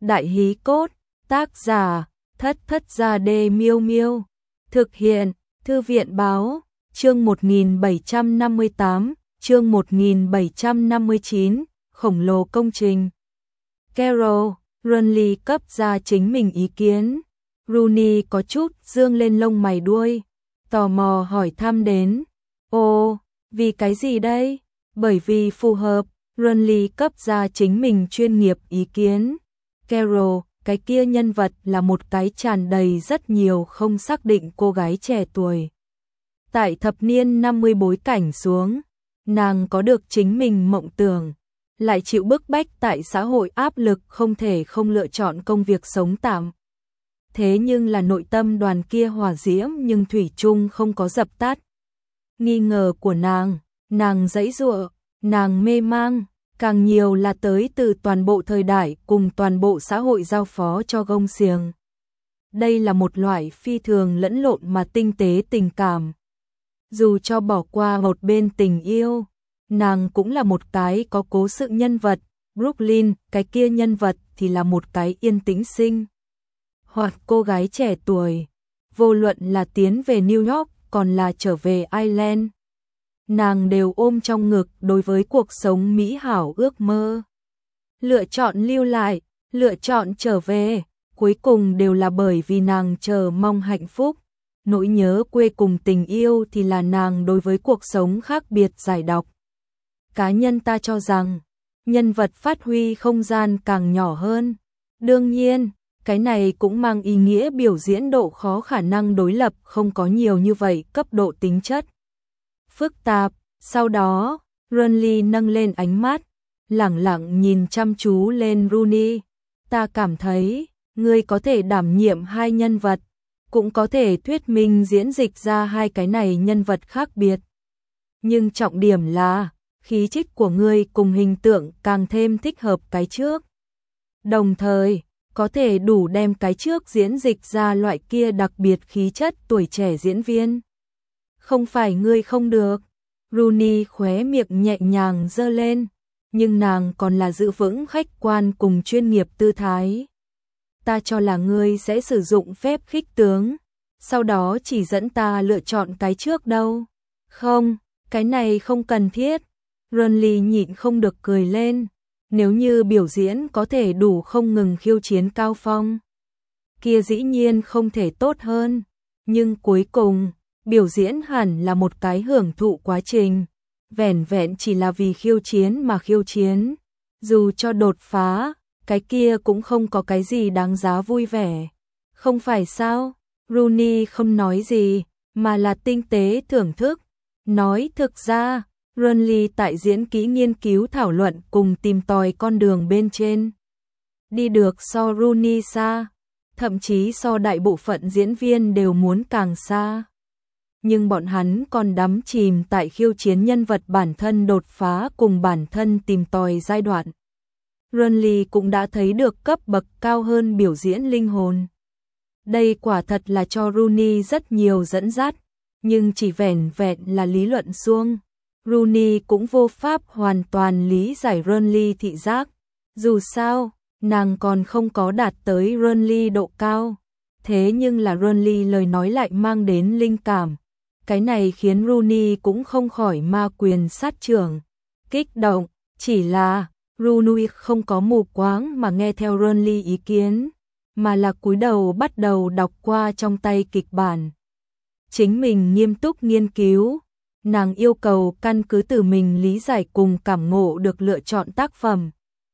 Đại hí cốt, tác giả, Thất Thất Gia Đê Miêu Miêu. Thực hiện, Thư viện báo, chương 1758, chương 1759, khổng lồ công trình. Carol, Runley cấp ra chính mình ý kiến. Rooney có chút dương lên lông mày đuôi, tò mò hỏi thăm đến. Ồ, vì cái gì đây? Bởi vì phù hợp, Runley cấp ra chính mình chuyên nghiệp ý kiến. Carol, cái kia nhân vật là một cái tràn đầy rất nhiều không xác định cô gái trẻ tuổi. Tại thập niên 50 bối cảnh xuống, nàng có được chính mình mộng tưởng, lại chịu bức bách tại xã hội áp lực không thể không lựa chọn công việc sống tạm. Thế nhưng là nội tâm đoàn kia hỏa diễm nhưng thủy chung không có dập tắt. Nghi ngờ của nàng giãy giụa, nàng mê mang, càng nhiều là tới từ toàn bộ thời đại cùng toàn bộ xã hội giao phó cho gông xiềng. Đây là một loại phi thường lẫn lộn mà tinh tế tình cảm. Dù cho bỏ qua một bên tình yêu, nàng cũng là một cái có cố sự nhân vật. Brooklyn, cái kia nhân vật thì là một cái yên tĩnh sinh hoặc cô gái trẻ tuổi, vô luận là tiến về New York còn là trở về Ireland, nàng đều ôm trong ngực đối với cuộc sống mỹ hảo ước mơ. Lựa chọn lưu lại, lựa chọn trở về, cuối cùng đều là bởi vì nàng chờ mong hạnh phúc. Nỗi nhớ quê cùng tình yêu thì là nàng đối với cuộc sống khác biệt giải độc. Cá nhân ta cho rằng, nhân vật phát huy không gian càng nhỏ hơn. Đương nhiên, cái này cũng mang ý nghĩa biểu diễn độ khó khả năng đối lập không có nhiều như vậy cấp độ tính chất phức tạp. Sau đó, Runley nâng lên ánh mắt, lẳng lặng nhìn chăm chú lên Rooney. Ta cảm thấy, ngươi có thể đảm nhiệm hai nhân vật, cũng có thể thuyết minh diễn dịch ra hai cái này nhân vật khác biệt. Nhưng trọng điểm là, khí chất của ngươi cùng hình tượng càng thêm thích hợp cái trước. Đồng thời, có thể đủ đem cái trước diễn dịch ra loại kia đặc biệt khí chất tuổi trẻ diễn viên. Không phải ngươi không được. Rooney khóe miệng nhẹ nhàng giơ lên, nhưng nàng còn là giữ vững khách quan cùng chuyên nghiệp tư thái. Ta cho là ngươi sẽ sử dụng phép khích tướng, sau đó chỉ dẫn ta lựa chọn cái trước đâu. Không, cái này không cần thiết. Runley nhịn không được cười lên. Nếu như biểu diễn có thể đủ không ngừng khiêu chiến cao phong, kia dĩ nhiên không thể tốt hơn. Nhưng cuối cùng, biểu diễn hẳn là một cái hưởng thụ quá trình. Vẻn vẹn chỉ là vì khiêu chiến mà khiêu chiến. Dù cho đột phá, cái kia cũng không có cái gì đáng giá vui vẻ. Không phải sao? Rooney không nói gì, mà là tinh tế thưởng thức. Nói thực ra, Runley tại diễn kỹ nghiên cứu thảo luận cùng tìm tòi con đường bên trên. Đi được so Rooney xa, thậm chí so đại bộ phận diễn viên đều muốn càng xa. Nhưng bọn hắn còn đắm chìm tại khiêu chiến nhân vật bản thân đột phá cùng bản thân tìm tòi giai đoạn. Runley cũng đã thấy được cấp bậc cao hơn biểu diễn linh hồn. Đây quả thật là cho Rooney rất nhiều dẫn dắt, nhưng chỉ vẻn vẹn là lý luận suông. Rooney cũng vô pháp hoàn toàn lý giải Runley thị giác. Dù sao, nàng còn không có đạt tới Runley độ cao. Thế nhưng là Runley lời nói lại mang đến linh cảm. Cái này khiến Rooney cũng không khỏi ma quyền sát trưởng. Kích động, chỉ là Rooney không có mù quáng mà nghe theo Runley ý kiến, mà là cúi đầu bắt đầu đọc qua trong tay kịch bản. Chính mình nghiêm túc nghiên cứu. Nàng yêu cầu căn cứ từ mình lý giải cùng cảm ngộ được lựa chọn tác phẩm,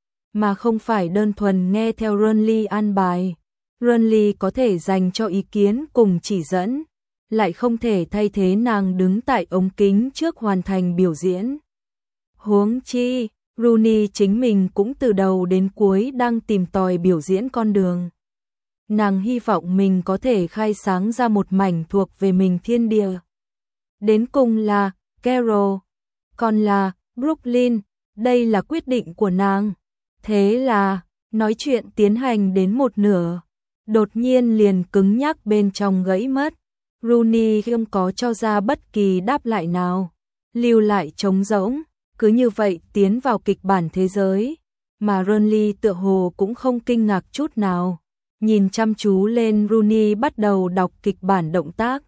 mà không phải đơn thuần nghe theo Runley an bài. Runley có thể dành cho ý kiến cùng chỉ dẫn, lại không thể thay thế nàng đứng tại ống kính trước hoàn thành biểu diễn. Huống chi, Rooney chính mình cũng từ đầu đến cuối đang tìm tòi biểu diễn con đường. Nàng hy vọng mình có thể khai sáng ra một mảnh thuộc về mình thiên địa. Đến cùng là Carol, còn là Brooklyn, đây là quyết định của nàng. Thế là, nói chuyện tiến hành đến một nửa, đột nhiên liền cứng nhắc bên trong gãy mất. Rooney không có cho ra bất kỳ đáp lại nào, lưu lại trống rỗng, cứ như vậy tiến vào kịch bản thế giới. mà Burnley tựa hồ cũng không kinh ngạc chút nào, nhìn chăm chú lên Rooney bắt đầu đọc kịch bản động tác.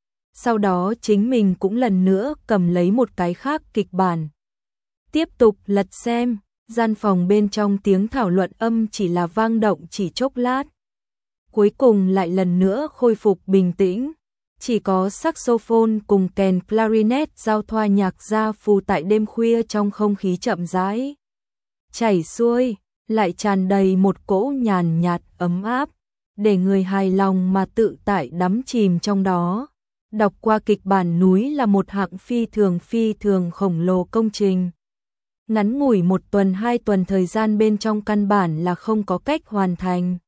Sau đó chính mình cũng lần nữa cầm lấy một cái khác kịch bản. Tiếp tục lật xem, gian phòng bên trong tiếng thảo luận âm chỉ là vang động chỉ chốc lát. Cuối cùng lại lần nữa khôi phục bình tĩnh, chỉ có saxophone cùng kèn clarinet giao thoa nhạc ra phù tại đêm khuya trong không khí chậm rãi chảy xuôi, lại tràn đầy một cỗ nhàn nhạt ấm áp, để người hài lòng mà tự tại đắm chìm trong đó. Đọc qua kịch bản núi là một hạng phi thường khổng lồ công trình. Ngắn ngủi 1 tuần 2 tuần thời gian bên trong căn bản là không có cách hoàn thành.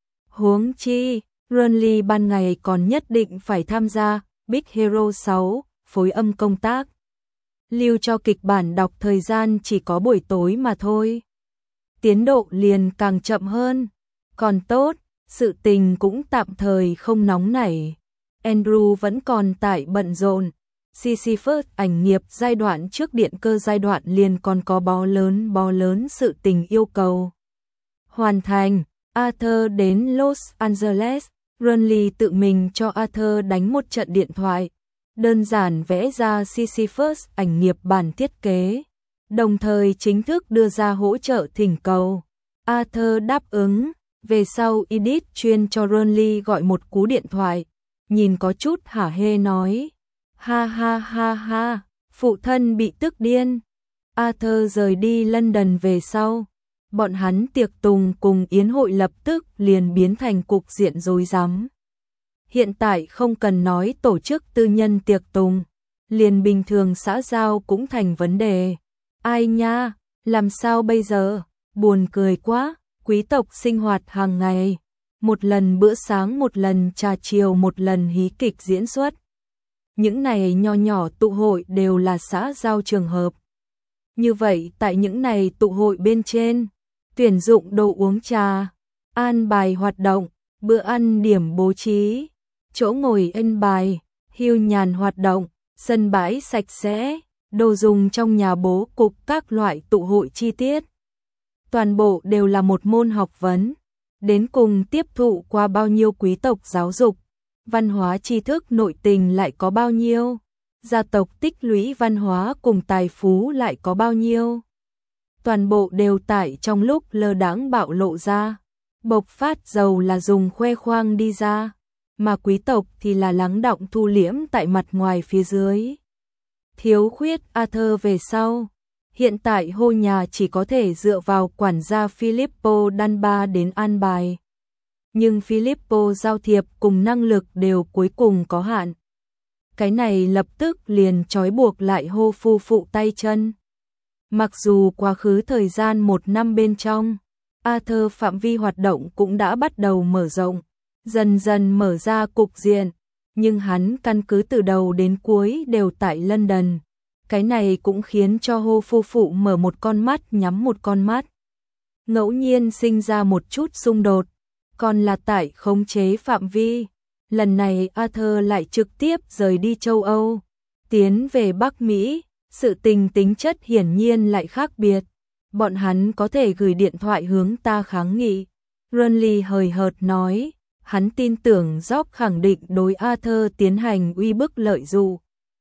Huống chi, Burnley ban ngày còn nhất định phải tham gia Big Hero 6, phối âm công tác. Lưu cho kịch bản đọc thời gian chỉ có buổi tối mà thôi. Tiến độ liền càng chậm hơn. Còn tốt, sự tình cũng tạm thời không nóng nảy. Andrew vẫn còn tại bận rộn. Sisyphus ảnh nghiệp giai đoạn trước điện cơ giai đoạn liền còn có bó lớn sự tình yêu cầu hoàn thành. Arthur đến Los Angeles, Burnley tự mình cho Arthur đánh một trận điện thoại, đơn giản vẽ ra Sisyphus ảnh nghiệp bản thiết kế, đồng thời chính thức đưa ra hỗ trợ thỉnh cầu. Arthur đáp ứng, về sau Edith chuyên cho Burnley gọi một cú điện thoại, nhìn có chút hả hê nói, ha ha ha ha, phụ thân bị tức điên. Arthur rời đi London về sau, bọn hắn tiệc tùng cùng yến hội lập tức liền biến thành cục diện rối rắm. Hiện tại không cần nói tổ chức tư nhân tiệc tùng, liền bình thường xã giao cũng thành vấn đề. Ai nha, làm sao bây giờ, buồn cười quá, quý tộc sinh hoạt hàng ngày, một lần bữa sáng, một lần trà chiều, một lần hí kịch diễn xuất. Những này nho nhỏ tụ hội đều là xã giao trường hợp. Như vậy tại những này tụ hội bên trên, tuyển dụng đồ uống trà, an bài hoạt động, bữa ăn điểm bố trí, chỗ ngồi ân bài, hưu nhàn hoạt động, sân bãi sạch sẽ, đồ dùng trong nhà bố cục các loại tụ hội chi tiết. Toàn bộ đều là một môn học vấn, đến cùng tiếp thụ qua bao nhiêu quý tộc giáo dục, văn hóa tri thức nội tình lại có bao nhiêu, gia tộc tích lũy văn hóa cùng tài phú lại có bao nhiêu. Toàn bộ đều tại trong lúc lơ đãng bạo lộ ra, bộc phát giàu là dùng khoe khoang đi ra, mà quý tộc thì là lắng đọng thu liễm tại mặt ngoài phía dưới. Thiếu khuyết Arthur về sau, hiện tại hô nhà chỉ có thể dựa vào quản gia Filippo Danba đến an bài. Nhưng Filippo giao thiệp cùng năng lực đều cuối cùng có hạn. Cái này lập tức liền trói buộc lại hô phu phụ tay chân. Mặc dù quá khứ thời gian 1 năm bên trong, Arthur phạm vi hoạt động cũng đã bắt đầu mở rộng, dần dần mở ra cục diện, nhưng hắn căn cứ từ đầu đến cuối đều tại London. Cái này cũng khiến cho hô phu phụ mở một con mắt nhắm một con mắt. Ngẫu nhiên sinh ra một chút xung đột, còn là tại khống chế phạm vi. Lần này Arthur lại trực tiếp rời đi châu Âu, tiến về Bắc Mỹ, sự tình tính chất hiển nhiên lại khác biệt. Bọn hắn có thể gửi điện thoại hướng ta kháng nghị. Burnley hời hợt nói, hắn tin tưởng Jock khẳng định đối Arthur tiến hành uy bức lợi dụ.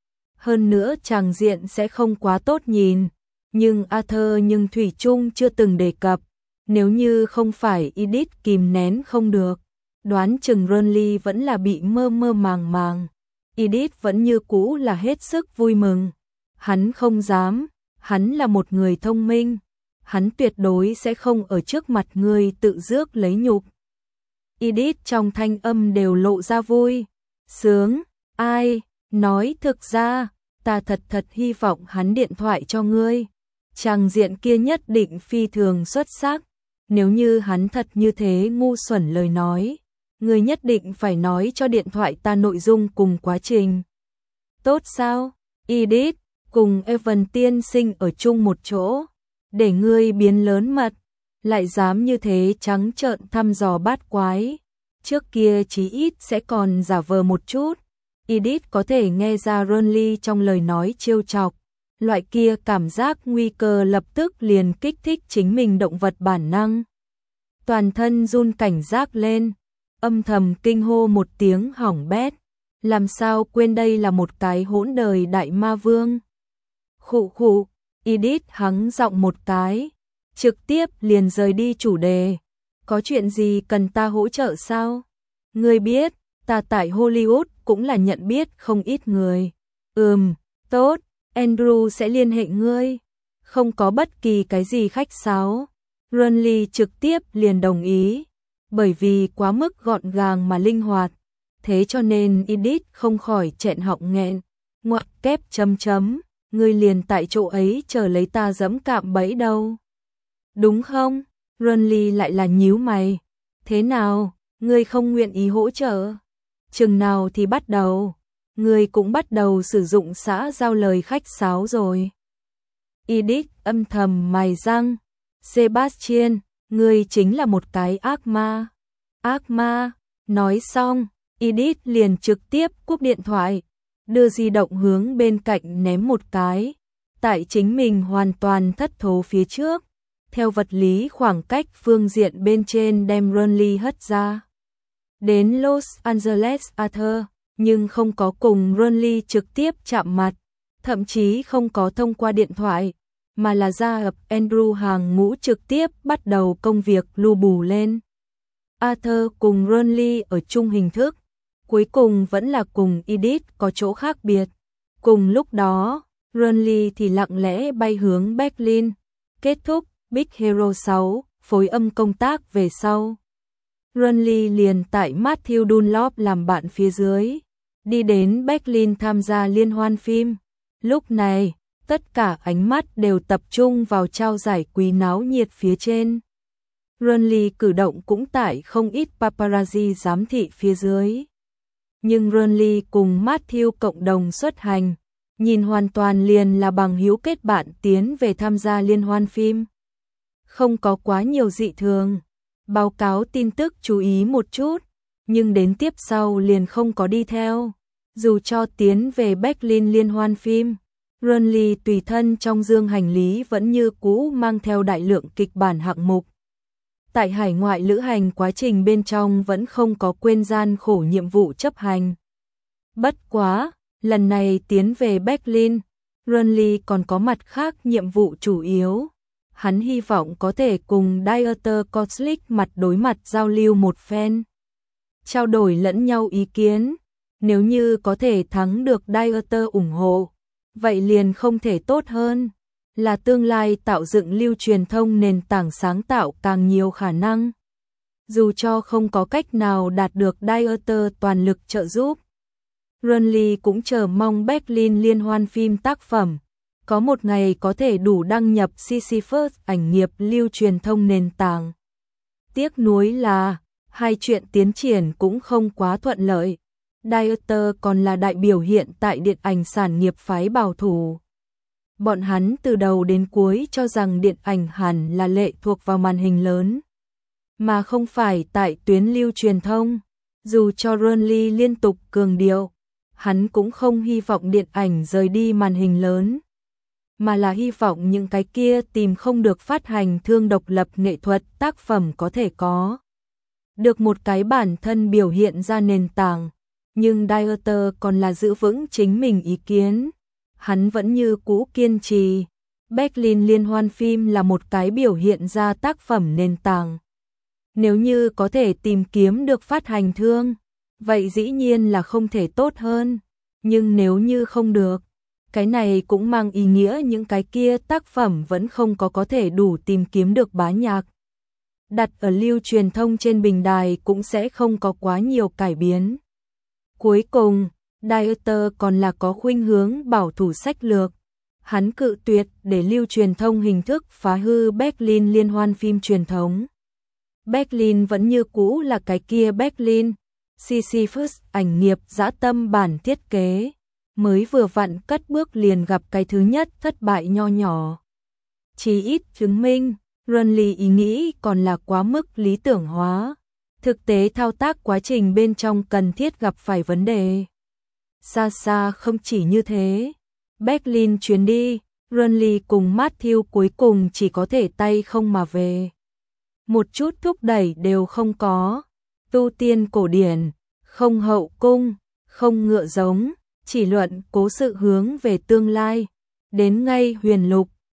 Hơn nữa tràng diện sẽ không quá tốt nhìn, nhưng Arthur thủy chung chưa từng đề cập, nếu như không phải Edith kìm nén không được, đoán chừng Burnley vẫn là bị mơ mơ màng màng. Edith vẫn như cũ là hết sức vui mừng. Hắn không dám, hắn là một người thông minh, hắn tuyệt đối sẽ không ở trước mặt người tự rước lấy nhục. Edith trong thanh âm đều lộ ra vui, sướng, ai, nói thực ra, ta thật hy vọng hắn điện thoại cho ngươi. Tràng diện kia nhất định phi thường xuất sắc, nếu như hắn thật như thế ngu xuẩn lời nói, ngươi nhất định phải nói cho điện thoại ta nội dung cùng quá trình. Tốt sao, Edith? Cùng Evan tiên sinh ở chung một chỗ, để ngươi biến lớn mật, lại dám như thế trắng trợn thăm dò bát quái. Trước kia chí ít sẽ còn giả vờ một chút. Edith có thể nghe ra Burnley trong lời nói trêu chọc, Loại kia cảm giác nguy cơ lập tức liền kích thích chính mình động vật bản năng. Toàn thân run cảnh giác lên, âm thầm kinh hô một tiếng hỏng bét. Làm sao quên đây là một cái hỗn đời đại ma vương. Khụ khụ, Edith hắng giọng một cái, trực tiếp liền rời đi chủ đề. Có chuyện gì cần ta hỗ trợ sao? Ngươi biết, ta tại Hollywood cũng là nhận biết không ít người. Tốt, Andrew sẽ liên hệ ngươi. Không có bất kỳ cái gì khách sáo. Ronly trực tiếp liền đồng ý, bởi vì quá mức gọn gàng mà linh hoạt. Thế cho nên Edith không khỏi trẹn họng nghẹn. Ngoặc kép chấm chấm, ngươi liền tại chỗ ấy chờ lấy ta giẫm cạm bẫy đâu. Đúng không? Ronly lại là nhíu mày. Thế nào, ngươi không nguyện ý hỗ trợ? Chừng nào thì bắt đầu? Ngươi cũng bắt đầu sử dụng xã giao lời khách sáo rồi. Edith âm thầm mài răng. Sebastian, ngươi chính là một cái ác ma. Ác ma, nói xong, Edith liền trực tiếp cúp điện thoại, đưa di động hướng bên cạnh ném một cái. Tại chính mình hoàn toàn thất thố phía trước, theo vật lý khoảng cách phương diện bên trên đem Ronly hất ra. Đến Los Angeles Arthur, nhưng không có cùng Ronly trực tiếp chạm mặt, thậm chí không có thông qua điện thoại, mà là gia nhập Andrew hàng ngũ trực tiếp bắt đầu công việc lu bù lên. Arthur cùng Ronly ở chung hình thức, cuối cùng vẫn là cùng Edith có chỗ khác biệt. Cùng lúc đó, Ronly thì lặng lẽ bay hướng Berlin, kết thúc Big Hero 6, phối âm công tác về sau. Ronly liền tại Matthew Dunlop làm bạn phía dưới, đi đến Berlin tham gia liên hoan phim. Lúc này, tất cả ánh mắt đều tập trung vào trao giải quý náo nhiệt phía trên. Ronly cử động cũng tại không ít paparazzi giám thị phía dưới. Nhưng Ronly cùng Matthew cộng đồng xuất hành, nhìn hoàn toàn liền là bằng hữu kết bạn tiến về tham gia liên hoan phim. Không có quá nhiều dị thường, báo cáo tin tức chú ý một chút, nhưng đến tiếp sau liền không có đi theo. Dù cho tiến về Berlin liên hoan phim, Ronly tùy thân trong dương hành lý vẫn như cũ mang theo đại lượng kịch bản hạng mục. Tại hải ngoại lữ hành quá trình bên trong vẫn không có quên gian khổ nhiệm vụ chấp hành. Bất quá, lần này tiến về Berlin, Ronly còn có mặt khác nhiệm vụ chủ yếu. Hắn hy vọng có thể cùng Dieter Koslik mặt đối mặt giao lưu một phen, trao đổi lẫn nhau ý kiến. Nếu như có thể thắng được Dieter ủng hộ, vậy liền không thể tốt hơn, là tương lai tạo dựng lưu truyền thông nền tảng sáng tạo càng nhiều khả năng. Dù cho không có cách nào đạt được Dieter toàn lực trợ giúp, Ronly cũng chờ mong Berlin liên hoan phim tác phẩm có một ngày có thể đủ đăng nhập Sisyphus ảnh nghiệp lưu truyền thông nền tảng. Tiếc nuối là, hai chuyện tiến triển cũng không quá thuận lợi. Dieter còn là đại biểu hiện tại điện ảnh sản nghiệp phái bảo thủ. Bọn hắn từ đầu đến cuối cho rằng điện ảnh hẳn là lệ thuộc vào màn hình lớn, mà không phải tại tuyến lưu truyền thông. Dù cho Ronly liên tục cường điệu, hắn cũng không hy vọng điện ảnh rời đi màn hình lớn, mà là hy vọng những cái kia tìm không được phát hành thương độc lập nghệ thuật tác phẩm có thể có được một cái bản thân biểu hiện ra nền tảng. Nhưng Dieter còn là giữ vững chính mình ý kiến. Hắn vẫn như cũ kiên trì, Berlin liên hoan phim là một cái biểu hiện ra tác phẩm nền tảng. Nếu như có thể tìm kiếm được phát hành thương, vậy dĩ nhiên là không thể tốt hơn. Nhưng nếu như không được, cái này cũng mang ý nghĩa những cái kia tác phẩm vẫn không có thể đủ tìm kiếm được bá nhạc. Đặt ở lưu truyền thông trên bình đài cũng sẽ không có quá nhiều cải biến. Cuối cùng, Dieter còn là có khuynh hướng bảo thủ sách lược. Hắn cự tuyệt để lưu truyền thông hình thức phá hư Berlin liên hoan phim truyền thống. Berlin vẫn như cũ là cái kia Berlin. Sisyphus ảnh nghiệp dã tâm bản thiết kế, mới vừa vặn cất bước liền gặp cái thứ nhất thất bại nho nhỏ. Chỉ ít chứng minh, Ronly ý nghĩ còn là quá mức lý tưởng hóa. Thực tế thao tác quá trình bên trong cần thiết gặp phải vấn đề. Xa xa không chỉ như thế, Berlin chuyến đi, Burnley cùng Matthew cuối cùng chỉ có thể tay không mà về. Một chút thúc đẩy đều không có, tu tiên cổ điển, không hậu cung, không ngựa giống, chỉ luận cố sự hướng về tương lai. Đến ngay huyền lục,